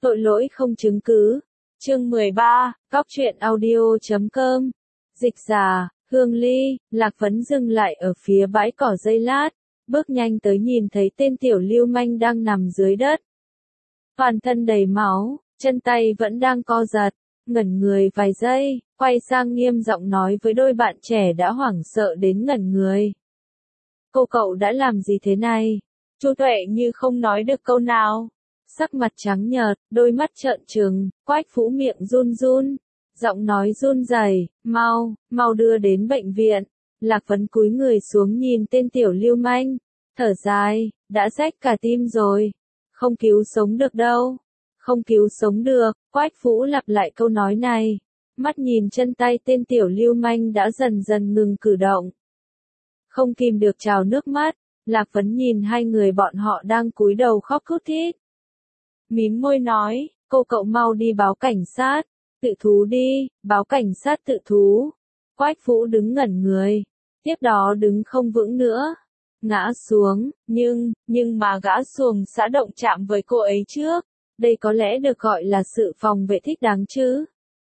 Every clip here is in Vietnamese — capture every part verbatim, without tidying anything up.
Tội lỗi không chứng cứ. Chương mười ba, Góc truyện audio chấm com. Dịch giả, Hương Ly, Lạc Vấn dừng lại ở phía bãi cỏ giây lát, bước nhanh tới nhìn thấy tên tiểu lưu manh đang nằm dưới đất. Toàn thân đầy máu, chân tay vẫn đang co giật, ngẩn người vài giây, quay sang nghiêm giọng nói với đôi bạn trẻ đã hoảng sợ đến ngẩn người. Cô cậu đã làm gì thế này? Chu Tuệ như không nói được câu nào. Sắc mặt trắng nhợt, đôi mắt trợn trừng, Quách Phú miệng run run, giọng nói run rẩy, mau, mau đưa đến bệnh viện. Lạc Vấn cúi người xuống nhìn tên tiểu lưu manh, thở dài, đã rách cả tim rồi, không cứu sống được đâu, không cứu sống được. Quách Phú lặp lại câu nói này, mắt nhìn chân tay tên tiểu lưu manh đã dần dần ngừng cử động. Không kìm được trào nước mắt, Lạc Vấn nhìn hai người bọn họ đang cúi đầu khóc thút thít. Mím môi nói, cô cậu mau đi báo cảnh sát, tự thú đi, báo cảnh sát tự thú. Quách Phú đứng ngẩn người, tiếp đó đứng không vững nữa, ngã xuống, nhưng, nhưng mà gã xuồng xã động chạm với cô ấy trước, đây có lẽ được gọi là sự phòng vệ thích đáng chứ.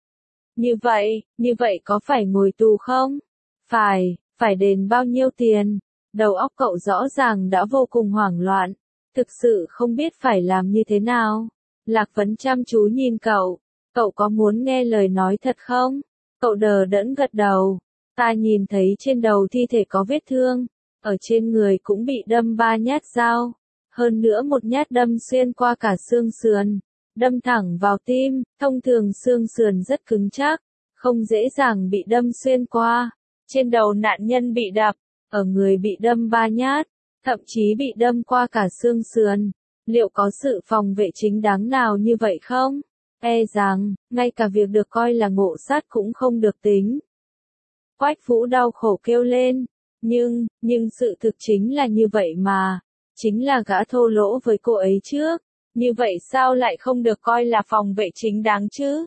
Như vậy, như vậy có phải ngồi tù không? Phải, phải đền bao nhiêu tiền? Đầu óc cậu rõ ràng đã vô cùng hoảng loạn. Thực sự không biết phải làm như thế nào. Lạc Vấn chăm chú nhìn cậu. Cậu có muốn nghe lời nói thật không? Cậu đờ đẫn gật đầu. Ta nhìn thấy trên đầu thi thể có vết thương. Ở trên người cũng bị đâm ba nhát dao. Hơn nữa một nhát đâm xuyên qua cả xương sườn. Đâm thẳng vào tim. Thông thường xương sườn rất cứng chắc. Không dễ dàng bị đâm xuyên qua. Trên đầu nạn nhân bị đập. Ở người bị đâm ba nhát. Thậm chí bị đâm qua cả xương sườn. Liệu có sự phòng vệ chính đáng nào như vậy không? E rằng, ngay cả việc được coi là ngộ sát cũng không được tính. Quách Phú đau khổ kêu lên. Nhưng, nhưng sự thực chính là như vậy mà. Chính là gã thô lỗ với cô ấy trước. Như vậy sao lại không được coi là phòng vệ chính đáng chứ?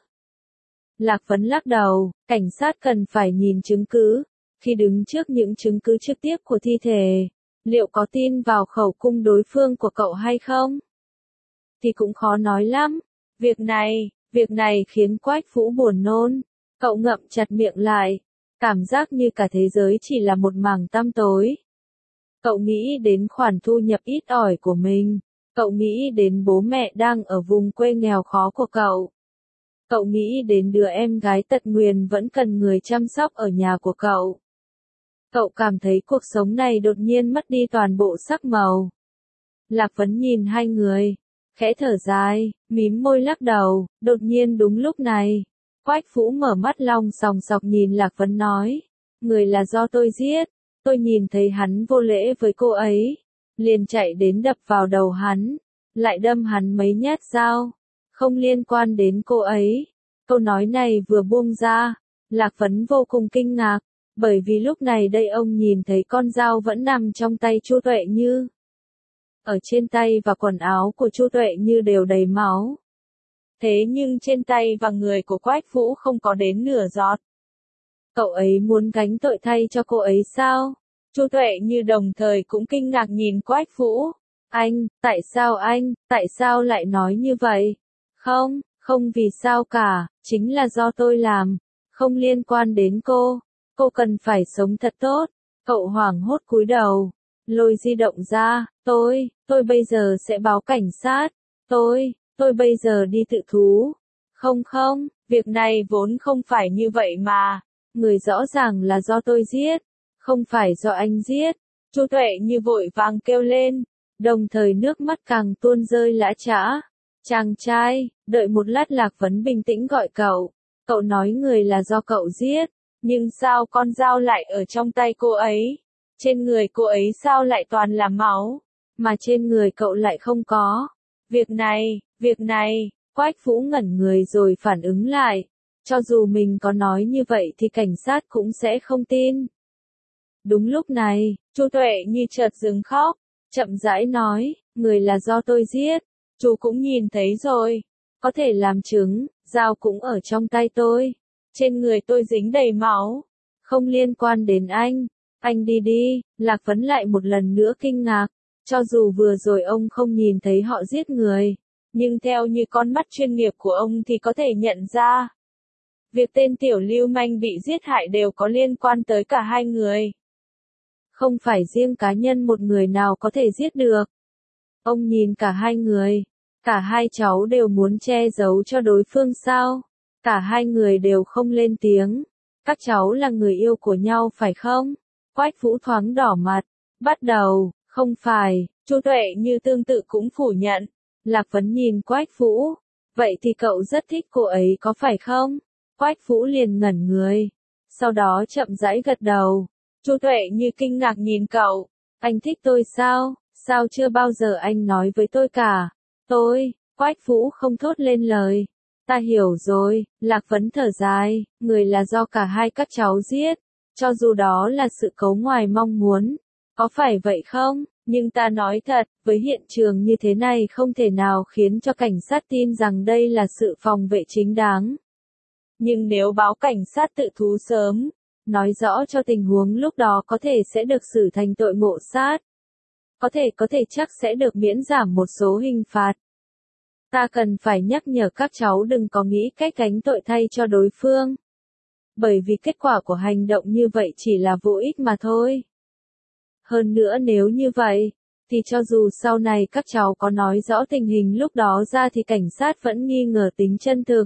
Lạc Vấn lắc đầu, cảnh sát cần phải nhìn chứng cứ. Khi đứng trước những chứng cứ trực tiếp của thi thể, liệu có tin vào khẩu cung đối phương của cậu hay không? Thì cũng khó nói lắm. Việc này, việc này khiến Quách Phú buồn nôn. Cậu ngậm chặt miệng lại. Cảm giác như cả thế giới chỉ là một mảng tăm tối. Cậu nghĩ đến khoản thu nhập ít ỏi của mình. Cậu nghĩ đến bố mẹ đang ở vùng quê nghèo khó của cậu. Cậu nghĩ đến đứa em gái tật nguyền vẫn cần người chăm sóc ở nhà của cậu. Cậu cảm thấy cuộc sống này đột nhiên mất đi toàn bộ sắc màu. Lạc Vấn nhìn hai người, khẽ thở dài, mím môi lắc đầu. Đột nhiên đúng lúc này, Quách Phú mở mắt long sòng sọc nhìn Lạc Vấn nói, người là do tôi giết. Tôi nhìn thấy hắn vô lễ với cô ấy, liền chạy đến đập vào đầu hắn, lại đâm hắn mấy nhát dao, không liên quan đến cô ấy. Câu nói này vừa buông ra, Lạc Vấn vô cùng kinh ngạc. Bởi vì lúc này đây ông nhìn thấy con dao vẫn nằm trong tay Chu Tuệ Như. Ở trên tay và quần áo của Chu Tuệ Như đều đầy máu. Thế nhưng trên tay và người của Quách Phú không có đến nửa giọt. Cậu ấy muốn gánh tội thay cho cô ấy sao? Chu Tuệ Như đồng thời cũng kinh ngạc nhìn Quách Phú. Anh, tại sao anh, tại sao lại nói như vậy? Không, không vì sao cả, chính là do tôi làm, không liên quan đến cô. Cô cần phải sống thật tốt. Cậu hoảng hốt cúi đầu, lôi di động ra, tôi, tôi bây giờ sẽ báo cảnh sát. Tôi, tôi bây giờ đi tự thú. Không không, việc này vốn không phải như vậy mà. Người rõ ràng là do tôi giết, không phải do anh giết. Chu Tuệ Như vội vàng kêu lên, đồng thời nước mắt càng tuôn rơi lã chã. Chàng trai, đợi một lát. Lạc Vấn bình tĩnh gọi cậu. Cậu nói người là do cậu giết. Nhưng sao con dao lại ở trong tay cô ấy? Trên người cô ấy sao lại toàn là máu? Mà trên người cậu lại không có. Việc này, việc này, Quách Phú ngẩn người rồi phản ứng lại. Cho dù mình có nói như vậy thì cảnh sát cũng sẽ không tin. Đúng lúc này, Chu Tuệ Như chợt dừng khóc, chậm rãi nói, người là do tôi giết. Chú cũng nhìn thấy rồi. Có thể làm chứng, dao cũng ở trong tay tôi. Trên người tôi dính đầy máu. Không liên quan đến anh. Anh đi đi. Lạc Vấn lại một lần nữa kinh ngạc. Cho dù vừa rồi ông không nhìn thấy họ giết người, Nhưng theo như con mắt chuyên nghiệp của ông thì có thể nhận ra, việc tên tiểu lưu manh bị giết hại đều có liên quan tới cả hai người. Không phải riêng cá nhân một người nào có thể giết được. Ông nhìn cả hai người, cả hai cháu đều muốn che giấu cho đối phương sao? Cả hai người đều không lên tiếng. Các cháu là người yêu của nhau phải không? Quách Vũ thoáng đỏ mặt. Bắt đầu, không phải, Chu Tuệ Như tương tự cũng phủ nhận. Lạc Vấn nhìn Quách Vũ. Vậy thì cậu rất thích cô ấy có phải không? Quách Vũ liền ngẩn người. Sau đó chậm rãi gật đầu. Chu Tuệ Như kinh ngạc nhìn cậu. Anh thích tôi sao? Sao chưa bao giờ anh nói với tôi cả? Tôi, Quách Vũ không thốt lên lời. Ta hiểu rồi, Lạc Vấn thở dài, người là do cả hai các cháu giết. Cho dù đó là sự cấu ngoài mong muốn. Có phải vậy không? Nhưng ta nói thật, với hiện trường như thế này không thể nào khiến cho cảnh sát tin rằng đây là sự phòng vệ chính đáng. Nhưng nếu báo cảnh sát tự thú sớm, nói rõ cho tình huống lúc đó có thể sẽ được xử thành tội ngộ sát. Có thể có thể chắc sẽ được miễn giảm một số hình phạt. Ta cần phải nhắc nhở các cháu đừng có nghĩ cách gánh tội thay cho đối phương. Bởi vì kết quả của hành động như vậy chỉ là vô ích mà thôi. Hơn nữa nếu như vậy, thì cho dù sau này các cháu có nói rõ tình hình lúc đó ra thì cảnh sát vẫn nghi ngờ tính chân thực.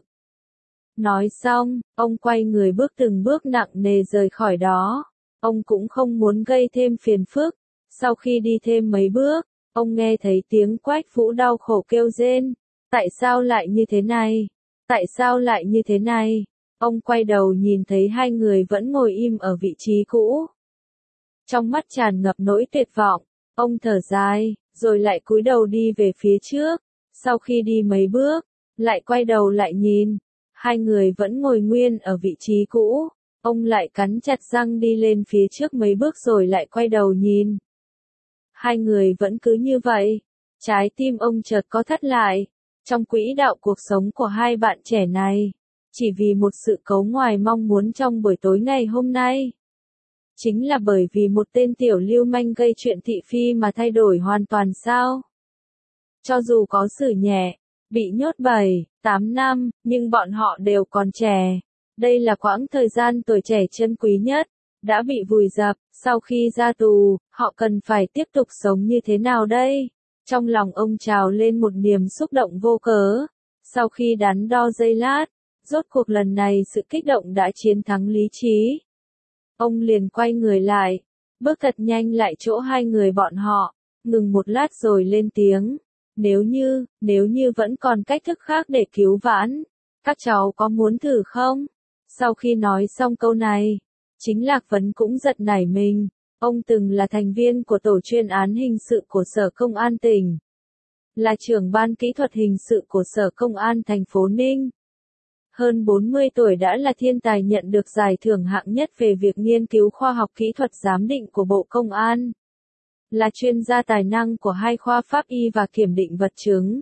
Nói xong, ông quay người bước từng bước nặng nề rời khỏi đó. Ông cũng không muốn gây thêm phiền phức. Sau khi đi thêm mấy bước, ông nghe thấy tiếng Quách Vũ đau khổ kêu rên. Tại sao lại như thế này? Tại sao lại như thế này? Ông quay đầu nhìn thấy hai người vẫn ngồi im ở vị trí cũ. Trong mắt tràn ngập nỗi tuyệt vọng, ông thở dài, rồi lại cúi đầu đi về phía trước. Sau khi đi mấy bước, lại quay đầu lại nhìn. Hai người vẫn ngồi nguyên ở vị trí cũ. Ông lại cắn chặt răng đi lên phía trước mấy bước rồi lại quay đầu nhìn. Hai người vẫn cứ như vậy. Trái tim ông chợt co thắt lại. Trong quỹ đạo cuộc sống của hai bạn trẻ này, chỉ vì một sự cấu ngoài mong muốn trong buổi tối ngày hôm nay. Chính là bởi vì một tên tiểu lưu manh gây chuyện thị phi mà thay đổi hoàn toàn sao? Cho dù có xử nhẹ, bị nhốt bảy, tám năm, nhưng bọn họ đều còn trẻ. Đây là quãng thời gian tuổi trẻ chân quý nhất, đã bị vùi dập. Sau khi ra tù, họ cần phải tiếp tục sống như thế nào đây? Trong lòng ông trào lên một niềm xúc động vô cớ. Sau khi đắn đo giây lát, rốt cuộc lần này sự kích động đã chiến thắng lý trí. Ông liền quay người lại, bước thật nhanh lại chỗ hai người bọn họ, ngừng một lát rồi lên tiếng. Nếu như, nếu như vẫn còn cách thức khác để cứu vãn, các cháu có muốn thử không? Sau khi nói xong câu này, chính Lạc Vấn cũng giật nảy mình. Ông từng là thành viên của tổ chuyên án hình sự của Sở Công an tỉnh. Là trưởng ban kỹ thuật hình sự của Sở Công an thành phố Ninh. Hơn bốn mươi tuổi đã là thiên tài nhận được giải thưởng hạng nhất về việc nghiên cứu khoa học kỹ thuật giám định của Bộ Công an. Là chuyên gia tài năng của hai khoa pháp y và kiểm định vật chứng.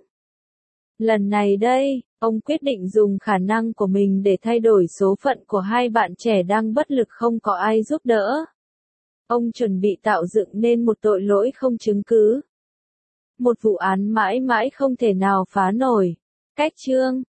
Lần này đây, ông quyết định dùng khả năng của mình để thay đổi số phận của hai bạn trẻ đang bất lực không có ai giúp đỡ. Ông chuẩn bị tạo dựng nên một tội lỗi không chứng cứ. Một vụ án mãi mãi không thể nào phá nổi. Cách chương